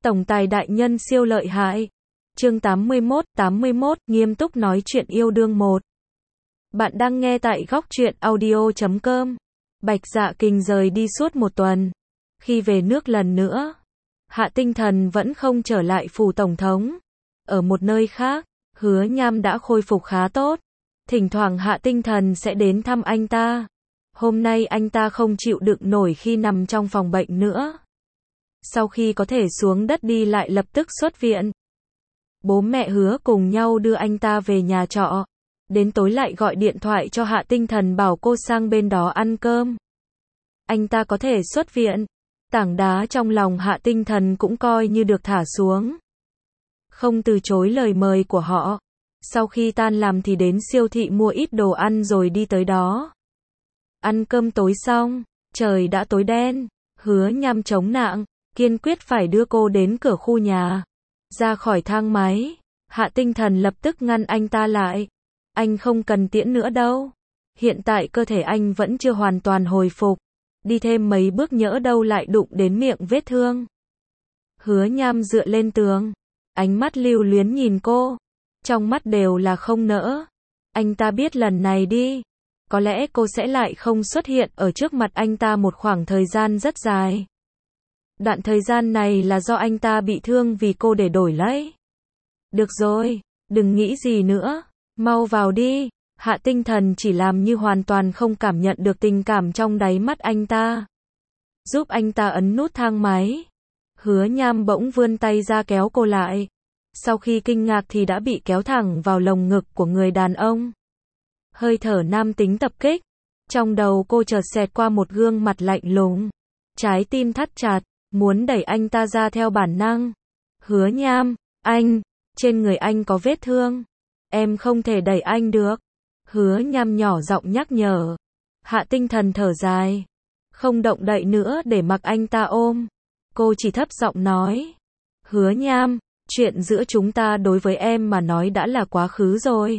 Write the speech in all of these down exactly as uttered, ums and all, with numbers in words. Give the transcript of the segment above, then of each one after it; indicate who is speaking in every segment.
Speaker 1: Tổng tài đại nhân siêu lợi hại. Chương tám mươi mốt, tám mươi mốt, nghiêm túc nói chuyện yêu đương một. Bạn đang nghe tại góc truyện audio chấm com. Bạch Dạ Kình rời đi suốt một tuần. Khi về nước lần nữa, Hạ Tinh Thần vẫn không trở lại phủ tổng thống. Ở một nơi khác, Hứa Nham đã khôi phục khá tốt. Thỉnh thoảng Hạ Tinh Thần sẽ đến thăm anh ta. Hôm nay anh ta không chịu đựng nổi khi nằm trong phòng bệnh nữa. Sau khi có thể xuống đất đi lại lập tức xuất viện. Bố mẹ Hứa cùng nhau đưa anh ta về nhà trọ. Đến tối lại gọi điện thoại cho Hạ Tinh Thần bảo cô sang bên đó ăn cơm. Anh ta có thể xuất viện. Tảng đá trong lòng Hạ Tinh Thần cũng coi như được thả xuống. Không từ chối lời mời của họ. Sau khi tan làm thì đến siêu thị mua ít đồ ăn rồi đi tới đó. Ăn cơm tối xong, trời đã tối đen. Hứa Nham chống nạng, kiên quyết phải đưa cô đến cửa khu nhà. Ra khỏi thang máy, Hạ Tinh Thần lập tức ngăn anh ta lại. Anh không cần tiễn nữa đâu. Hiện tại cơ thể anh vẫn chưa hoàn toàn hồi phục. Đi thêm mấy bước nhỡ đâu lại đụng đến miệng vết thương. Hứa Nham dựa lên tường. Ánh mắt lưu luyến nhìn cô. Trong mắt đều là không nỡ. Anh ta biết lần này đi. Có lẽ cô sẽ lại không xuất hiện ở trước mặt anh ta một khoảng thời gian rất dài. Đoạn thời gian này là do anh ta bị thương vì cô để đổi lấy. Được rồi, đừng nghĩ gì nữa. Mau vào đi. Hạ Tinh Thần chỉ làm như hoàn toàn không cảm nhận được tình cảm trong đáy mắt anh ta. Giúp anh ta ấn nút thang máy. Hứa Nham bỗng vươn tay ra kéo cô lại. Sau khi kinh ngạc thì đã bị kéo thẳng vào lồng ngực của người đàn ông. Hơi thở nam tính tập kích. Trong đầu cô chợt xẹt qua một gương mặt lạnh lùng. Trái tim thắt chặt, muốn đẩy anh ta ra theo bản năng. Hứa Nham, anh, trên người anh có vết thương. Em không thể đẩy anh được. Hứa Nham nhỏ giọng nhắc nhở. Hạ Tinh Thần thở dài. Không động đậy nữa để mặc anh ta ôm. Cô chỉ thấp giọng nói. Hứa Nham, chuyện giữa chúng ta đối với em mà nói đã là quá khứ rồi.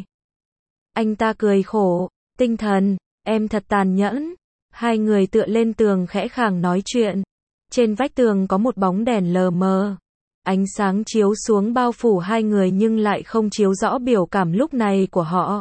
Speaker 1: Anh ta cười khổ. Tinh Thần, em thật tàn nhẫn. Hai người tựa lên tường khẽ khàng nói chuyện. Trên vách tường có một bóng đèn lờ mờ. Ánh sáng chiếu xuống bao phủ hai người nhưng lại không chiếu rõ biểu cảm lúc này của họ.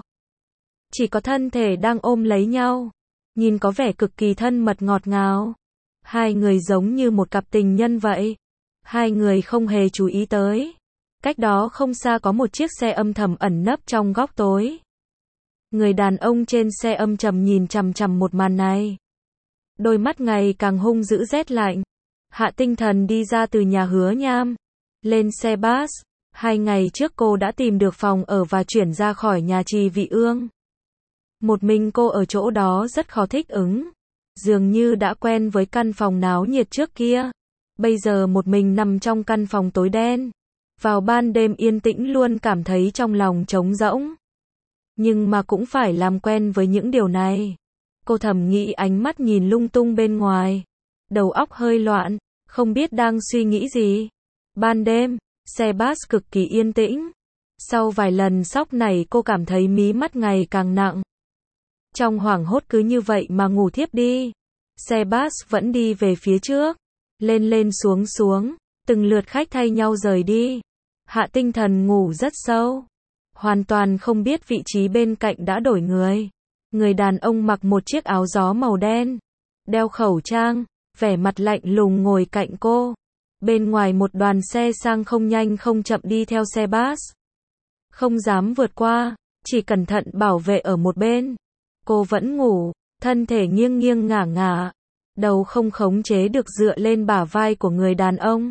Speaker 1: Chỉ có thân thể đang ôm lấy nhau. Nhìn có vẻ cực kỳ thân mật ngọt ngào. Hai người giống như một cặp tình nhân vậy. Hai người không hề chú ý tới. Cách đó không xa có một chiếc xe âm thầm ẩn nấp trong góc tối. Người đàn ông trên xe âm trầm nhìn chằm chằm một màn này. Đôi mắt ngày càng hung dữ rét lạnh. Hạ Tinh Thần đi ra từ nhà Hứa Nham. Lên xe bus. Hai ngày trước cô đã tìm được phòng ở và chuyển ra khỏi nhà Trì Vị Ương. Một mình cô ở chỗ đó rất khó thích ứng. Dường như đã quen với căn phòng náo nhiệt trước kia. Bây giờ một mình nằm trong căn phòng tối đen. Vào ban đêm yên tĩnh luôn cảm thấy trong lòng trống rỗng. Nhưng mà cũng phải làm quen với những điều này. Cô thầm nghĩ ánh mắt nhìn lung tung bên ngoài. Đầu óc hơi loạn, không biết đang suy nghĩ gì. Ban đêm, xe bus cực kỳ yên tĩnh. Sau vài lần sốc này cô cảm thấy mí mắt ngày càng nặng. Trong hoảng hốt cứ như vậy mà ngủ thiếp đi. Xe bus vẫn đi về phía trước. Lên lên xuống xuống, từng lượt khách thay nhau rời đi. Hạ Tinh Thần ngủ rất sâu. Hoàn toàn không biết vị trí bên cạnh đã đổi người. Người đàn ông mặc một chiếc áo gió màu đen. Đeo khẩu trang, vẻ mặt lạnh lùng ngồi cạnh cô. Bên ngoài một đoàn xe sang không nhanh không chậm đi theo xe bus. Không dám vượt qua, chỉ cẩn thận bảo vệ ở một bên. Cô vẫn ngủ, thân thể nghiêng nghiêng ngả ngả. Đầu không khống chế được dựa lên bả vai của người đàn ông.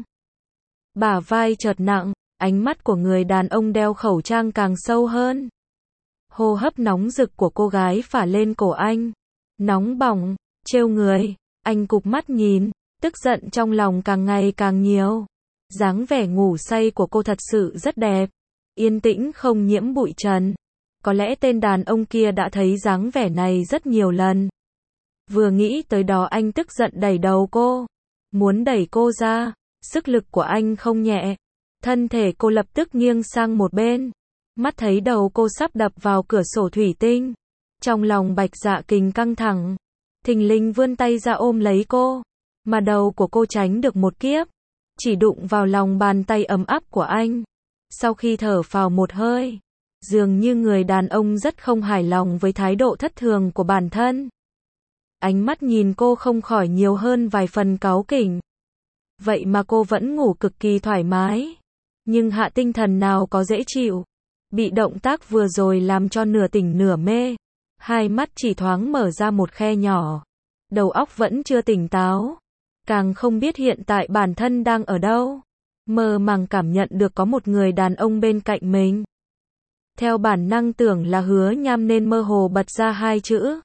Speaker 1: Bả vai chợt nặng, ánh mắt của người đàn ông đeo khẩu trang càng sâu hơn. Hô hấp nóng rực của cô gái phả lên cổ anh. Nóng bỏng, trêu người, anh cụp mắt nhìn, tức giận trong lòng càng ngày càng nhiều. Dáng vẻ ngủ say của cô thật sự rất đẹp. Yên tĩnh không nhiễm bụi trần. Có lẽ tên đàn ông kia đã thấy dáng vẻ này rất nhiều lần. Vừa nghĩ tới đó anh tức giận đẩy đầu cô. Muốn đẩy cô ra, sức lực của anh không nhẹ. Thân thể cô lập tức nghiêng sang một bên. Mắt thấy đầu cô sắp đập vào cửa sổ thủy tinh. Trong lòng Bạch Dạ Kình căng thẳng. Thình lình vươn tay ra ôm lấy cô. Mà đầu của cô tránh được một kiếp. chỉ đụng vào lòng bàn tay ấm áp của anh. Sau khi thở phào một hơi, dường như người đàn ông rất không hài lòng với thái độ thất thường của bản thân. Ánh mắt nhìn cô không khỏi nhiều hơn vài phần cáu kỉnh. Vậy mà cô vẫn ngủ cực kỳ thoải mái. Nhưng Hạ Tinh Thần nào có dễ chịu. Bị động tác vừa rồi làm cho nửa tỉnh nửa mê. Hai mắt chỉ thoáng mở ra một khe nhỏ. Đầu óc vẫn chưa tỉnh táo. Càng không biết hiện tại bản thân đang ở đâu. Mơ màng cảm nhận được có một người đàn ông bên cạnh mình. Theo bản năng tưởng là Hứa Nham nên mơ hồ bật ra hai chữ.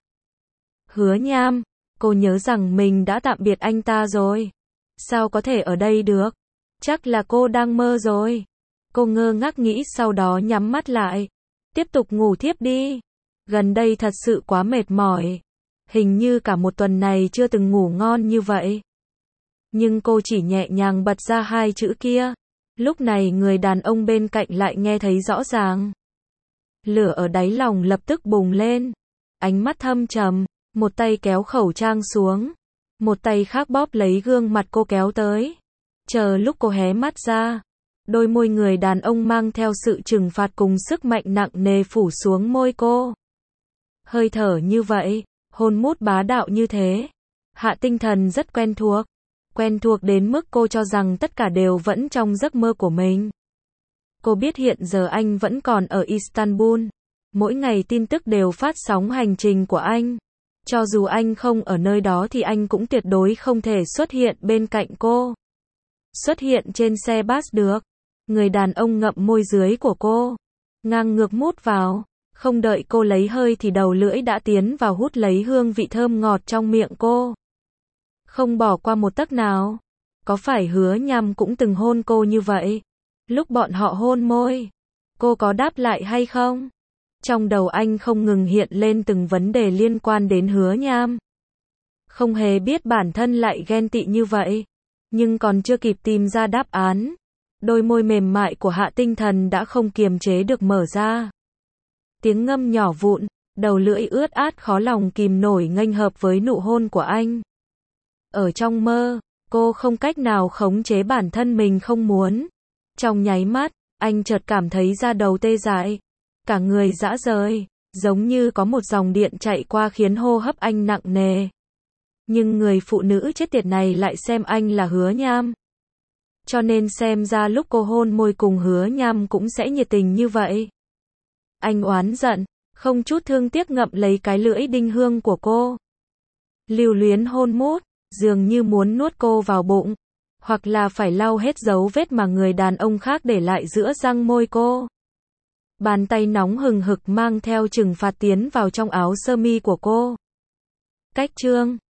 Speaker 1: Hứa Nham, cô nhớ rằng mình đã tạm biệt anh ta rồi. Sao có thể ở đây được? Chắc là cô đang mơ rồi. Cô ngơ ngác nghĩ sau đó nhắm mắt lại. Tiếp tục ngủ thiếp đi. Gần đây thật sự quá mệt mỏi. Hình như cả một tuần này chưa từng ngủ ngon như vậy. Nhưng cô chỉ nhẹ nhàng bật ra hai chữ kia. Lúc này người đàn ông bên cạnh lại nghe thấy rõ ràng. Lửa ở đáy lòng lập tức bùng lên. Ánh mắt thâm trầm, một tay kéo khẩu trang xuống. Một tay khác bóp lấy gương mặt cô kéo tới. Chờ lúc cô hé mắt ra. Đôi môi người đàn ông mang theo sự trừng phạt cùng sức mạnh nặng nề phủ xuống môi cô. Hơi thở như vậy, hôn mút bá đạo như thế. Hạ Tinh Thần rất quen thuộc. Quen thuộc đến mức cô cho rằng tất cả đều vẫn trong giấc mơ của mình. Cô biết hiện giờ anh vẫn còn ở Istanbul. Mỗi ngày tin tức đều phát sóng hành trình của anh. Cho dù anh không ở nơi đó thì anh cũng tuyệt đối không thể xuất hiện bên cạnh cô. Xuất hiện trên xe bus được. Người đàn ông ngậm môi dưới của cô. Ngang ngược mút vào. Không đợi cô lấy hơi thì đầu lưỡi đã tiến vào hút lấy hương vị thơm ngọt trong miệng cô. Không bỏ qua một tấc nào. Có phải Hứa Nham cũng từng hôn cô như vậy? Lúc bọn họ hôn môi, cô có đáp lại hay không? Trong đầu anh không ngừng hiện lên từng vấn đề liên quan đến Hứa Nham. Không hề biết bản thân lại ghen tị như vậy. Nhưng còn chưa kịp tìm ra đáp án. Đôi môi mềm mại của Hạ Tinh Thần đã không kiềm chế được mở ra. Tiếng ngâm nhỏ vụn, đầu lưỡi ướt át khó lòng kìm nổi nghênh hợp với nụ hôn của anh. Ở trong mơ, cô không cách nào khống chế bản thân mình không muốn. Trong nháy mắt, anh chợt cảm thấy da đầu tê dại. Cả người rã rời, giống như có một dòng điện chạy qua khiến hô hấp anh nặng nề. Nhưng người phụ nữ chết tiệt này lại xem anh là Hứa Nham. Cho nên xem ra lúc cô hôn môi cùng Hứa Nham cũng sẽ nhiệt tình như vậy. Anh oán giận, không chút thương tiếc ngậm lấy cái lưỡi đinh hương của cô. Lưu luyến hôn mút, dường như muốn nuốt cô vào bụng. Hoặc là phải lau hết dấu vết mà người đàn ông khác để lại giữa răng môi cô. Bàn tay nóng hừng hực mang theo trừng phạt tiến vào trong áo sơ mi của cô. Cách chương